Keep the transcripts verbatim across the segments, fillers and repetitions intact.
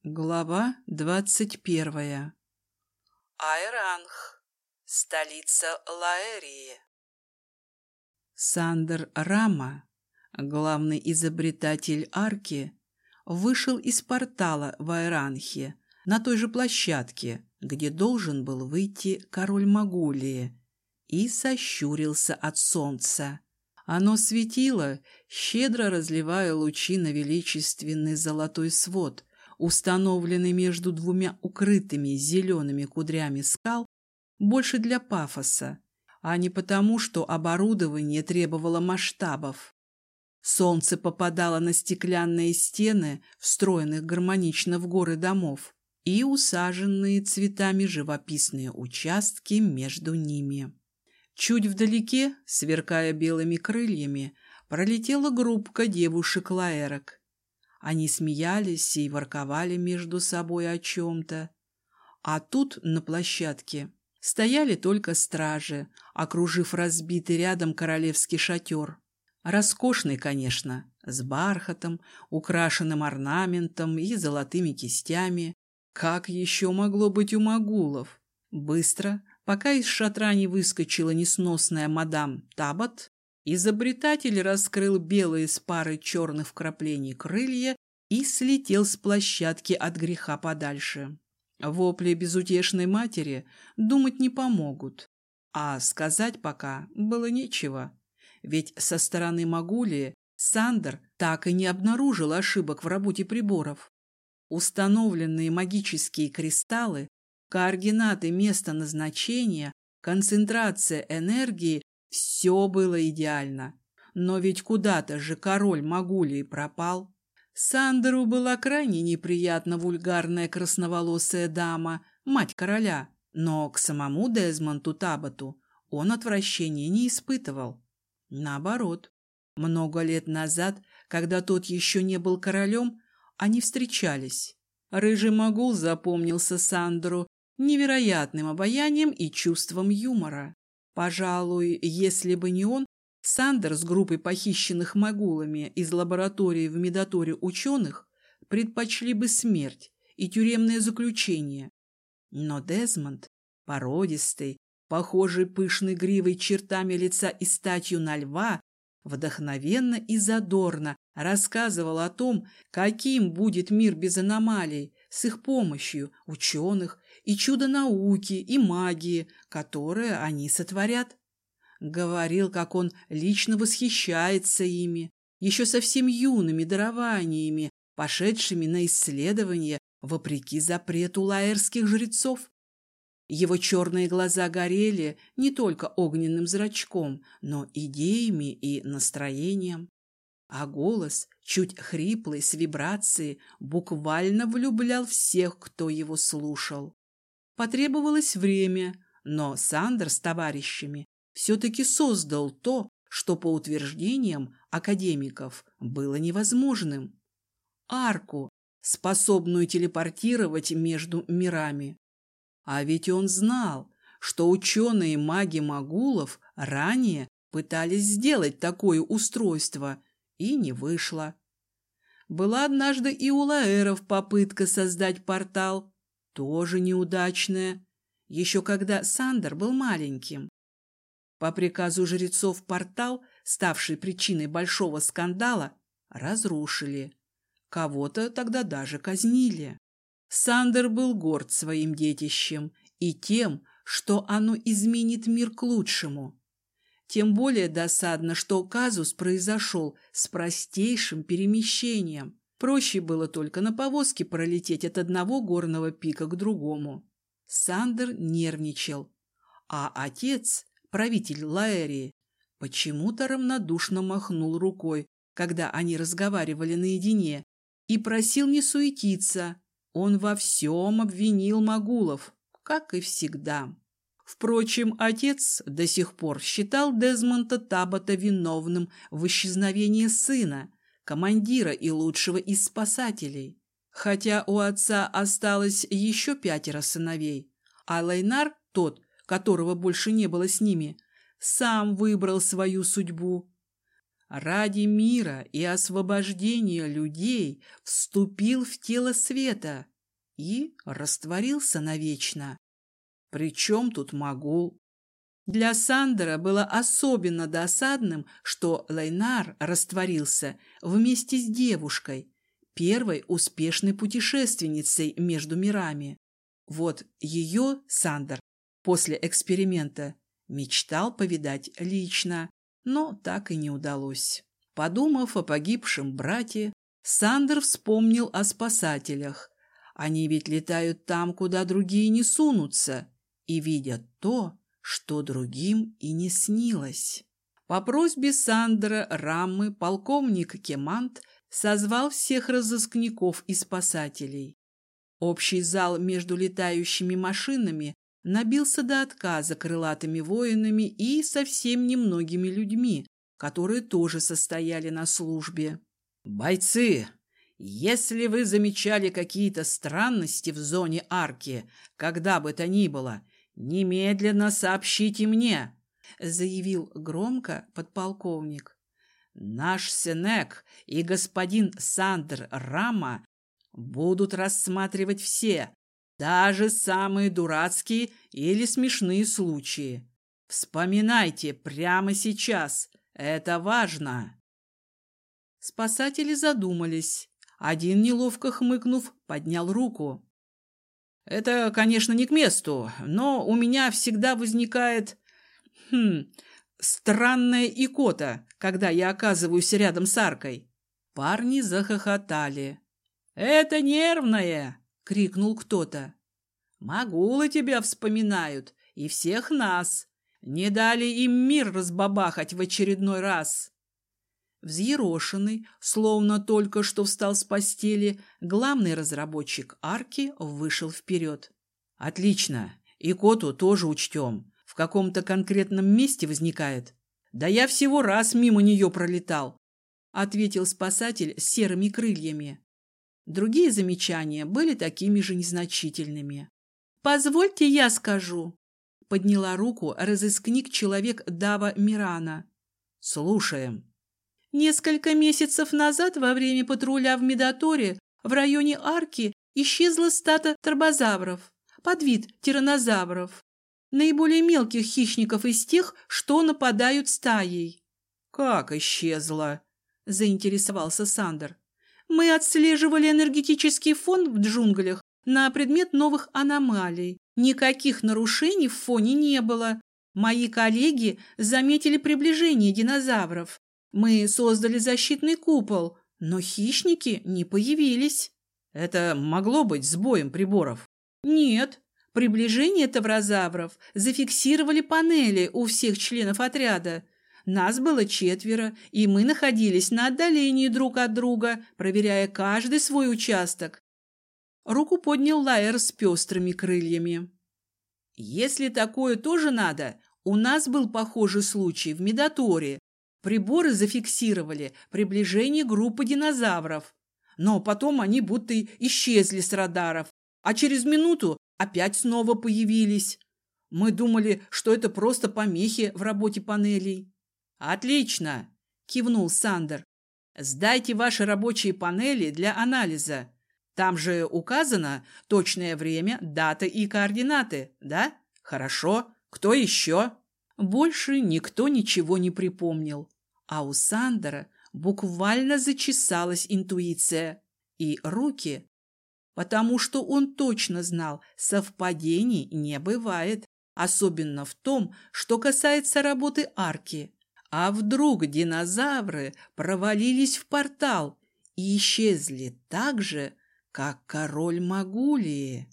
Глава двадцать первая. Айранх, столица Лаэрии. Сандер Рама, главный изобретатель арки, вышел из портала в Айранхе на той же площадке, где должен был выйти король Магулии, и сощурился от солнца. Оно светило, щедро разливая лучи на величественный золотой свод, установленный между двумя укрытыми зелеными кудрями скал, больше для пафоса, а не потому, что оборудование требовало масштабов. Солнце попадало на стеклянные стены, встроенных гармонично в горы домов, и усаженные цветами живописные участки между ними. Чуть вдалеке, сверкая белыми крыльями, пролетела группка девушек-лаэрок. Они смеялись и ворковали между собой о чем-то. А тут, на площадке, стояли только стражи, окружив разбитый рядом королевский шатер. Роскошный, конечно, с бархатом, украшенным орнаментом и золотыми кистями. Как еще могло быть у магулов? Быстро, пока из шатра не выскочила несносная мадам Табот, изобретатель раскрыл белые с парой черных вкраплений крылья и слетел с площадки от греха подальше. Вопли безутешной матери думать не помогут, а сказать пока было нечего, ведь со стороны Магулии Сандер так и не обнаружил ошибок в работе приборов. Установленные магические кристаллы, координаты места назначения, концентрация энергии – все было идеально. Но ведь куда-то же король Магулии пропал. Сандеру была крайне неприятна вульгарная красноволосая дама, мать короля, но к самому Дезмонду Таботу он отвращения не испытывал. Наоборот, много лет назад, когда тот еще не был королем, они встречались. Рыжий магул запомнился Сандеру невероятным обаянием и чувством юмора. Пожалуй, если бы не он, Сандер с группой похищенных магулами из лаборатории в медоторе ученых предпочли бы смерть и тюремное заключение. Но Дезмонд, породистый, похожий пышной гривой чертами лица и статью на льва, вдохновенно и задорно рассказывал о том, каким будет мир без аномалий, с их помощью, ученых, и чудо науки, и магии, которые они сотворят. Говорил, как он лично восхищается ими, еще совсем юными дарованиями, пошедшими на исследования вопреки запрету лаэрских жрецов. Его черные глаза горели не только огненным зрачком, но идеями и настроением. А голос, чуть хриплый, с вибрацией, буквально влюблял всех, кто его слушал. Потребовалось время, но Сандер с товарищами все-таки создал то, что, по утверждениям академиков, было невозможным. Арку, способную телепортировать между мирами. А ведь он знал, что ученые-маги Магулов ранее пытались сделать такое устройство, и не вышло. Была однажды и у лаэров попытка создать портал, тоже неудачная, еще когда Сандер был маленьким. По приказу жрецов портал, ставший причиной большого скандала, разрушили. Кого-то тогда даже казнили. Сандер был горд своим детищем и тем, что оно изменит мир к лучшему. Тем более досадно, что казус произошел с простейшим перемещением. Проще было только на повозке пролететь от одного горного пика к другому. Сандер нервничал, а отец, правитель Лаэрии, почему-то равнодушно махнул рукой, когда они разговаривали наедине, и просил не суетиться. Он во всем обвинил магулов, как и всегда. Впрочем, отец до сих пор считал Дезмонда Табота виновным в исчезновении сына, командира и лучшего из спасателей. Хотя у отца осталось еще пятеро сыновей, а Лейнар, тот, которого больше не было с ними, сам выбрал свою судьбу. Ради мира и освобождения людей вступил в тело света, и растворился навечно. Причем тут Магул? Для Сандера было особенно досадным, что Лейнар растворился вместе с девушкой, первой успешной путешественницей между мирами. Вот ее Сандер после эксперимента мечтал повидать лично, но так и не удалось. Подумав о погибшем брате, Сандер вспомнил о спасателях. Они ведь летают там, куда другие не сунутся, и видят то, что другим и не снилось. По просьбе Сандера Раммы полковник Кемант созвал всех разыскников и спасателей. Общий зал между летающими машинами набился до отказа крылатыми воинами и совсем немногими людьми, которые тоже состояли на службе. «Бойцы, если вы замечали какие-то странности в зоне арки, когда бы то ни было, немедленно сообщите мне», — заявил громко подполковник. «Наш Сенек и господин Сандер Рама будут рассматривать все, даже самые дурацкие или смешные случаи. Вспоминайте прямо сейчас, это важно». Спасатели задумались. Один, неловко хмыкнув, поднял руку. «Это, конечно, не к месту, но у меня всегда возникает... Хм... странная икота, когда я оказываюсь рядом с аркой». Парни захохотали. «Это нервное!» — крикнул кто-то. «Магулы тебя вспоминают, и всех нас. Не дали им мир разбабахать в очередной раз». Взъерошенный, словно только что встал с постели, главный разработчик арки вышел вперед. «Отлично, икоту тоже учтем. В каком-то конкретном месте возникает. Да я всего раз мимо нее пролетал», — ответил спасатель с серыми крыльями. Другие замечания были такими же незначительными. «Позвольте, я скажу», — подняла руку разыскник-человек Дава Мирана. «Слушаем». Несколько месяцев назад во время патруля в Медаторе в районе арки исчезла стадо торбозавров, подвид тираннозавров, наиболее мелких хищников из тех, что нападают стаей. «Как исчезла?» – заинтересовался Сандер. «Мы отслеживали энергетический фон в джунглях на предмет новых аномалий. Никаких нарушений в фоне не было. Мои коллеги заметили приближение динозавров. Мы создали защитный купол, но хищники не появились». «Это могло быть сбоем приборов?» «Нет. Приближение таврозавров зафиксировали панели у всех членов отряда. Нас было четверо, и мы находились на отдалении друг от друга, проверяя каждый свой участок». Руку поднял Лаэр с пестрыми крыльями. «Если такое тоже надо, у нас был похожий случай в Медаторе. Приборы зафиксировали приближение группы динозавров, но потом они будто исчезли с радаров, а через минуту опять снова появились. Мы думали, что это просто помехи в работе панелей». «Отлично!» – кивнул Сандер. «Сдайте ваши рабочие панели для анализа. Там же указано точное время, дата и координаты, да? Хорошо. Кто еще?» Больше никто ничего не припомнил. А у Сандера буквально зачесалась интуиция и руки, потому что он точно знал, совпадений не бывает, особенно в том, что касается работы арки. А вдруг динозавры провалились в портал и исчезли так же, как король Магулии?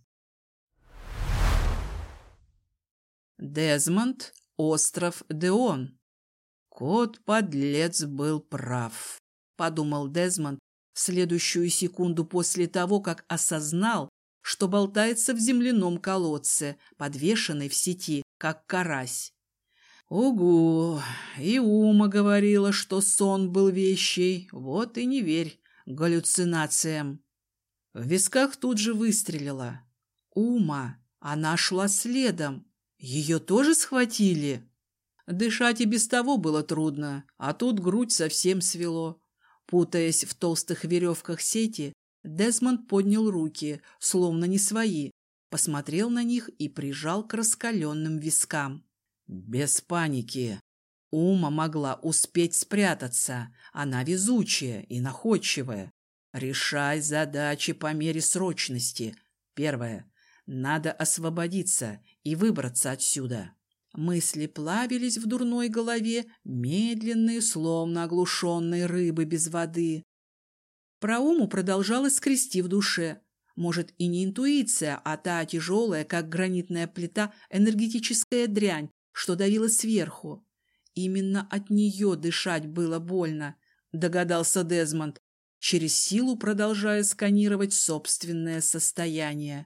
Дезмонд, остров Деон. «Кот-подлец был прав», — подумал Дезмонд в следующую секунду после того, как осознал, что болтается в земляном колодце, подвешенный в сети, как карась. «Угу, и Ума говорила, что сон был вещей, вот и не верь галлюцинациям». В висках тут же выстрелила. Ума, она шла следом. Ее тоже схватили? Дышать и без того было трудно, а тут грудь совсем свело. Путаясь в толстых веревках сети, Дезмонд поднял руки, словно не свои, посмотрел на них и прижал к раскаленным вискам. «Без паники. Ума могла успеть спрятаться. Она везучая и находчивая. Решай задачи по мере срочности. Первое. Надо освободиться и выбраться отсюда». Мысли плавились в дурной голове, медленные, словно оглушенные рыбы без воды. Про Уму продолжалось скрести в душе. Может, и не интуиция, а та тяжелая, как гранитная плита, энергетическая дрянь, что давила сверху. Именно от нее дышать было больно, догадался Дезмонд, через силу продолжая сканировать собственное состояние.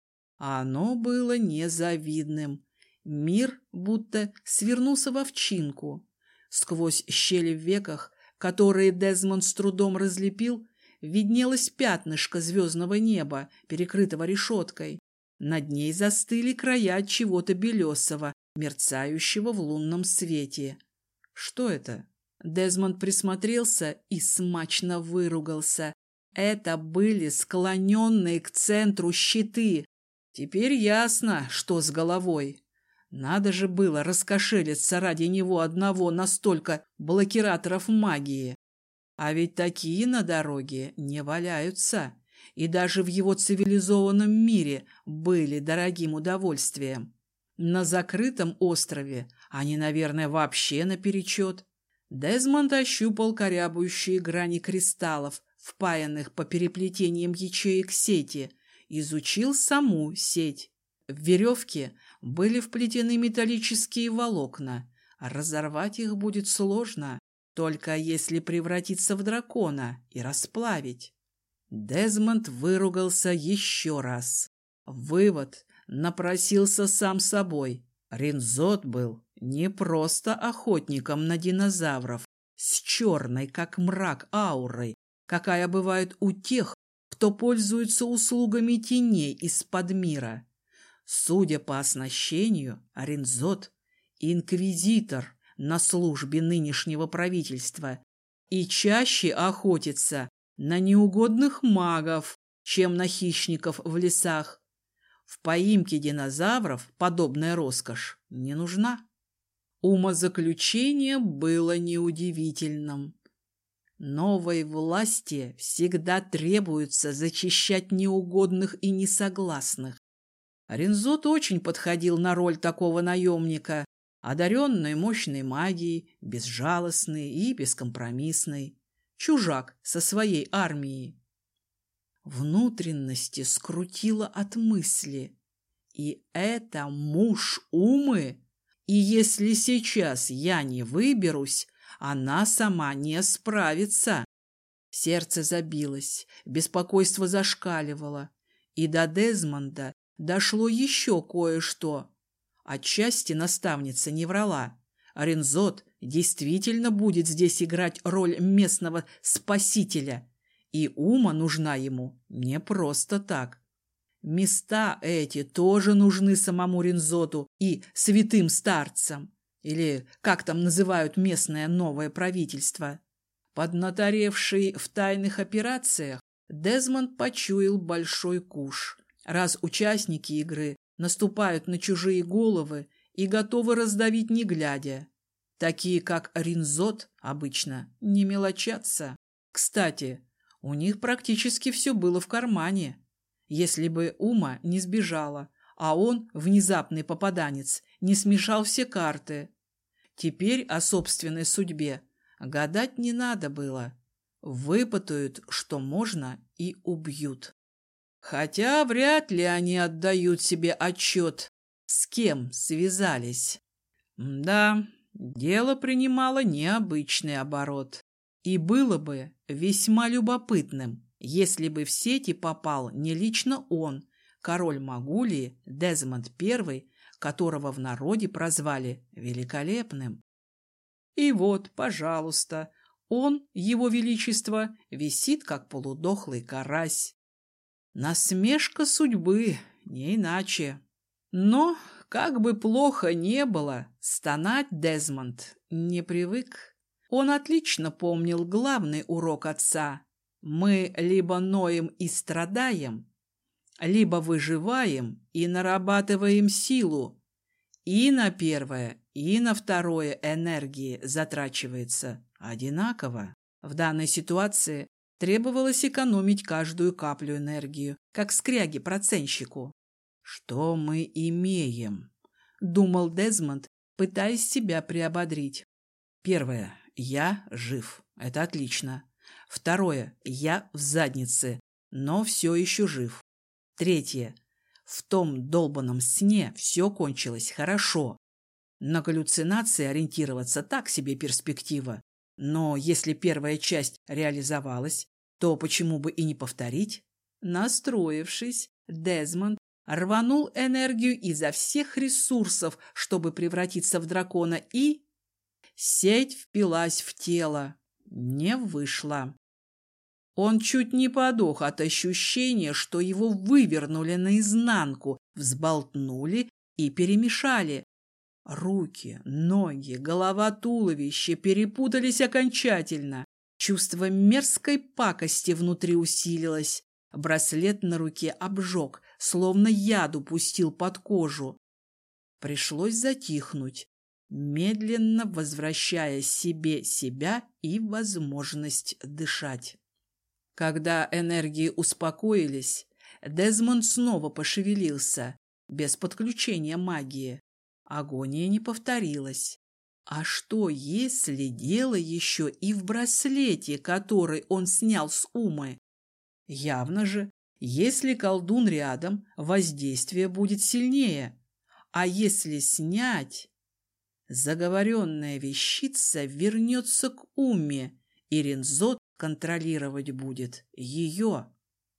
А оно было незавидным. Мир будто свернулся в овчинку. Сквозь щели в веках, которые Дезмонд с трудом разлепил, виднелось пятнышко звездного неба, перекрытого решеткой. Над ней застыли края чего-то белесого, мерцающего в лунном свете. Что это? Дезмонд присмотрелся и смачно выругался. Это были склоненные к центру щиты. Теперь ясно, что с головой. Надо же было раскошелиться ради него одного на столько блокираторов магии. А ведь такие на дороге не валяются, и даже в его цивилизованном мире были дорогим удовольствием. На закрытом острове они, наверное, вообще наперечет. Дезмонд ощупал корябающие грани кристаллов, впаянных по переплетениям ячеек сети, изучил саму сеть. В веревке были вплетены металлические волокна. Разорвать их будет сложно, только если превратиться в дракона и расплавить. Дезмонд выругался еще раз. Вывод напросился сам собой. Ринзот был не просто охотником на динозавров с черной, как мрак, аурой, какая бывает у тех, кто пользуется услугами теней из-под мира. Судя по оснащению, Ринзот – инквизитор на службе нынешнего правительства и чаще охотится на неугодных магов, чем на хищников в лесах. В поимке динозавров подобная роскошь не нужна. Умозаключение было неудивительным. Новой власти всегда требуется зачищать неугодных и несогласных. Ринзот очень подходил на роль такого наемника, одаренный мощной магией, безжалостный и бескомпромиссный. Чужак со своей армией. Внутренности скрутило от мысли. И это муж Умы? И если сейчас я не выберусь, она сама не справится. Сердце забилось, беспокойство зашкаливало. И до Дезмонда дошло еще кое-что. Отчасти наставница не врала. Ринзот действительно будет здесь играть роль местного спасителя, и Ума нужна ему не просто так. Места эти тоже нужны самому Ринзоту и святым старцам, или как там называют местное новое правительство. Поднаторевший в тайных операциях, Дезмонд почуял большой куш. Раз участники игры наступают на чужие головы и готовы раздавить не глядя. Такие, как Ринзот, обычно не мелочатся. Кстати, у них практически все было в кармане. Если бы Ума не сбежала, а он, внезапный попаданец, не смешал все карты. Теперь о собственной судьбе гадать не надо было. Выпытают, что можно, и убьют. Хотя вряд ли они отдают себе отчет, с кем связались. Да, дело принимало необычный оборот. И было бы весьма любопытным, если бы в сети попал не лично он, король Магулии Дезмонд Первый, которого в народе прозвали Великолепным. И вот, пожалуйста, он, его величество, висит, как полудохлый карась. Насмешка судьбы, не иначе. Но, как бы плохо не было, стонать Дезмонд не привык. Он отлично помнил главный урок отца. Мы либо ноем и страдаем, либо выживаем и нарабатываем силу. И на первое, и на второе энергии затрачивается одинаково. В данной ситуации требовалось экономить каждую каплю энергию, как скряге-процентщику. «Что мы имеем?» — думал Дезмонд, пытаясь себя приободрить. Первое. Я жив. Это отлично. Второе. Я в заднице, но все еще жив. Третье. В том долбанном сне все кончилось хорошо. На галлюцинации ориентироваться так себе перспектива. Но если первая часть реализовалась, то почему бы и не повторить? Настроившись, Дезмонд рванул энергию изо всех ресурсов, чтобы превратиться в дракона, и... Сеть впилась в тело. Не вышла. Он чуть не подох от ощущения, что его вывернули наизнанку, взболтнули и перемешали. Руки, ноги, голова, туловище перепутались окончательно. Чувство мерзкой пакости внутри усилилось. Браслет на руке обжег, словно яду пустил под кожу. Пришлось затихнуть, медленно возвращая себе себя и возможность дышать. Когда энергии успокоились, Дезмонд снова пошевелился, без подключения магии. Агония не повторилась. А что, если дело еще и в браслете, который он снял с Умы? Явно же, если колдун рядом, воздействие будет сильнее. А если снять... Заговоренная вещица вернется к Уме, и Рензот контролировать будет ее.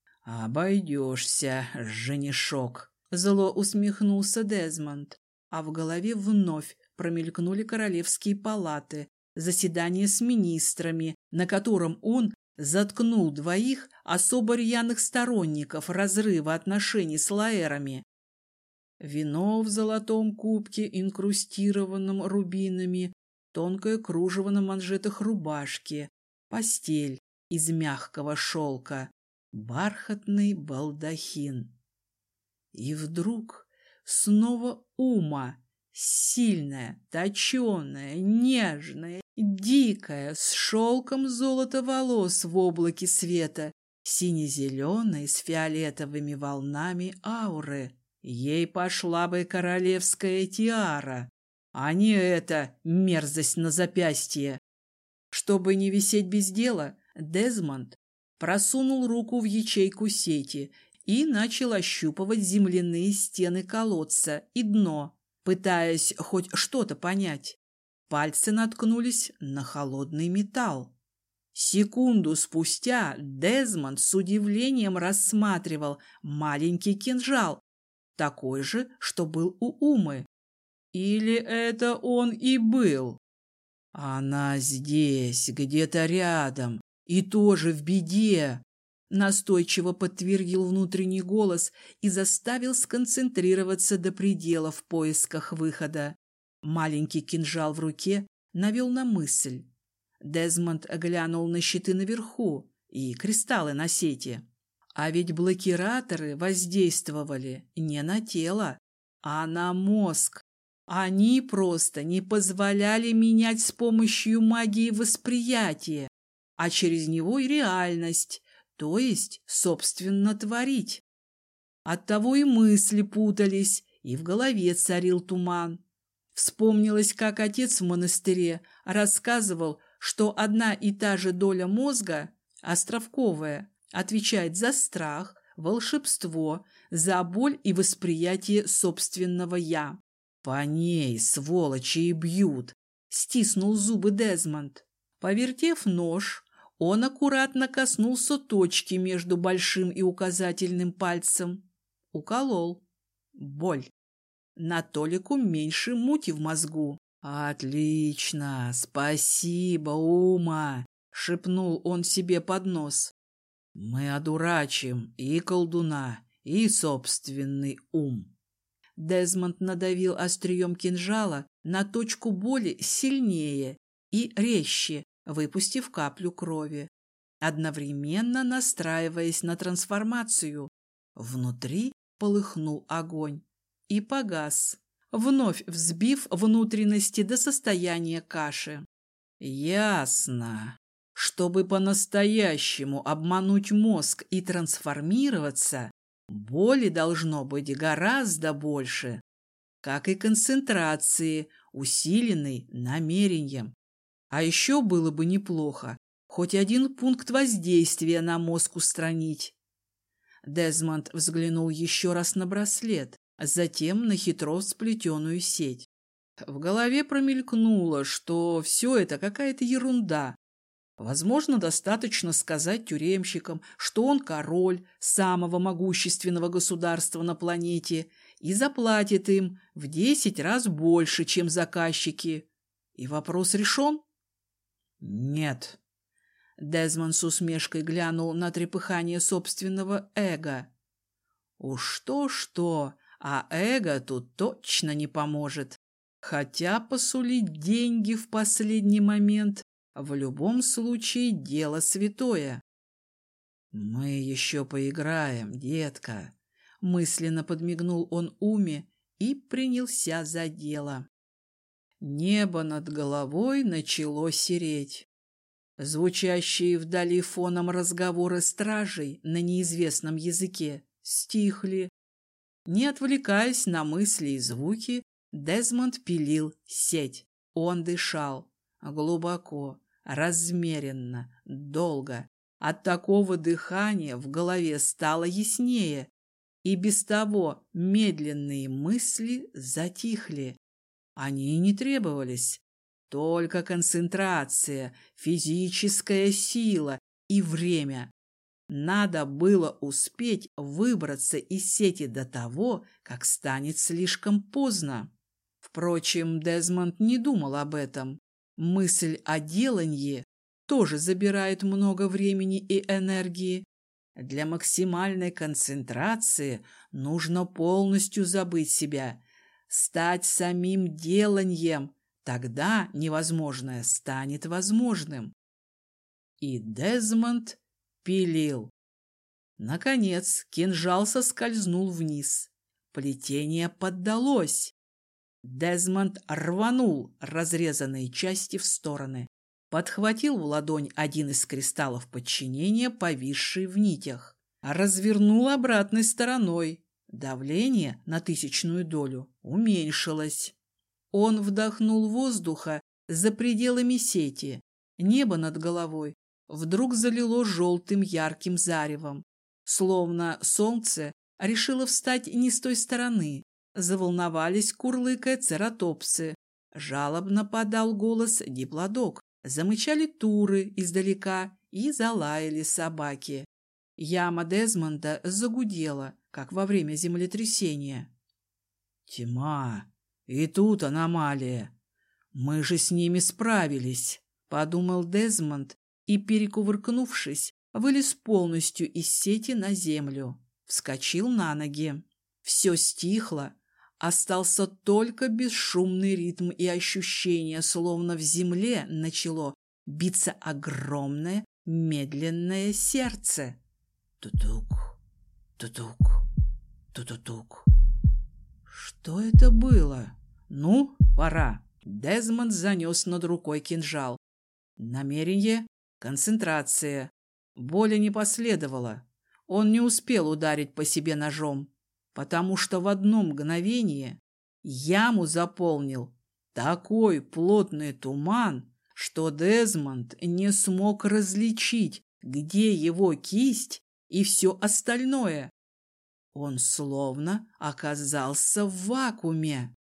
«Обойдешься, женишок», — зло усмехнулся Дезмонд, а в голове вновь промелькнули королевские палаты, заседание с министрами, на котором он заткнул двоих особо рьяных сторонников разрыва отношений с лаэрами. Вино в золотом кубке, инкрустированном рубинами, тонкое кружево на манжетах рубашки, постель из мягкого шелка, бархатный балдахин. И вдруг снова Ума, сильная, точеная, нежная, дикая, с шелком золота волос в облаке света, сине-зеленой с фиолетовыми волнами ауры. Ей пошла бы королевская тиара, а не эта мерзость на запястье. Чтобы не висеть без дела, Дезмонд просунул руку в ячейку сети и начал ощупывать земляные стены колодца и дно, пытаясь хоть что-то понять. Пальцы наткнулись на холодный металл. Секунду спустя Дезмонд с удивлением рассматривал маленький кинжал, такой же, что был у Умы. Или это он и был? Она здесь, где-то рядом, и тоже в беде, настойчиво подтвердил внутренний голос и заставил сконцентрироваться до предела в поисках выхода. Маленький кинжал в руке навел на мысль. Дезмонд глянул на щиты наверху и кристаллы на сети. А ведь блокираторы воздействовали не на тело, а на мозг. Они просто не позволяли менять с помощью магии восприятие, а через него и реальность, то есть, собственно, творить. Оттого и мысли путались, и в голове царил туман. Вспомнилось, как отец в монастыре рассказывал, что одна и та же доля мозга, островковая, отвечает за страх, волшебство, за боль и восприятие собственного «я». «По ней, сволочи, и бьют!» — стиснул зубы Дезмонд. Повертев нож, он аккуратно коснулся точки между большим и указательным пальцем. Уколол. Боль. На толику меньше мути в мозгу. «Отлично! Спасибо, Ума!» — шепнул он себе под нос. «Мы одурачим и колдуна, и собственный ум». Дезмонд надавил острием кинжала на точку боли сильнее и резче, выпустив каплю крови. одновременно настраиваясь на трансформацию. Внутри полыхнул огонь и погас, вновь взбив внутренности до состояния каши. Ясно. Чтобы по-настоящему обмануть мозг и трансформироваться, боли должно быть гораздо больше, как и концентрации, усиленной намерением. А еще было бы неплохо хоть один пункт воздействия на мозг устранить. Дезмонд взглянул еще раз на браслет, затем на хитро сплетенную сеть. В голове промелькнуло, что все это какая-то ерунда. Возможно, достаточно сказать тюремщикам, что он король самого могущественного государства на планете и заплатит им в десять раз больше, чем заказчики. И вопрос решен? Нет. Дезмонд с усмешкой глянул на трепыхание собственного эго. Уж что-что, а эго тут точно не поможет. Хотя посулить деньги в последний момент в любом случае дело святое. «Мы еще поиграем, детка», — мысленно подмигнул он Уме и принялся за дело. Небо над головой начало сереть. Звучащие вдали фоном разговоры стражей на неизвестном языке стихли. Не отвлекаясь на мысли и звуки, Дезмонд пилил сеть. Он дышал глубоко, размеренно, долго. От такого дыхания в голове стало яснее, и без того медленные мысли затихли. Они и не требовались. Только концентрация, физическая сила и время. Надо было успеть выбраться из сети до того, как станет слишком поздно. Впрочем, Дезмонд не думал об этом. Мысль о деланье тоже забирает много времени и энергии. Для максимальной концентрации нужно полностью забыть себя, стать самим деланьем. Тогда невозможное станет возможным. И Дезмонд пилил. Наконец кинжал соскользнул вниз. Плетение поддалось. Дезмонд рванул разрезанные части в стороны, подхватил в ладонь один из кристаллов подчинения, повисший в нитях, развернул обратной стороной. Давление на тысячную долю уменьшилось. Он вдохнул воздуха за пределами сети. Небо над головой вдруг залило желтым ярким заревом, словно солнце решило встать не с той стороны. Заволновались, курлыкая, цератопсы. Жалобно подал голос диплодок. Замычали туры издалека и залаяли собаки. Яма Дезмонда загудела, как во время землетрясения. «Тьма! И тут аномалия! Мы же с ними справились!» — подумал Дезмонд и, перекувыркнувшись, вылез полностью из сети на землю. Вскочил на ноги. Все стихло. Остался только бесшумный ритм и ощущение, словно в земле начало биться огромное медленное сердце. Тутук, тутук, тутутук. Что это было? Ну, пора. Дезмонд занес над рукой кинжал. Намерение, концентрация. Боли не последовало. Он не успел ударить по себе ножом, потому что в одно мгновение яму заполнил такой плотный туман, что Дезмонд не смог различить, где его кисть и все остальное. Он словно оказался в вакууме.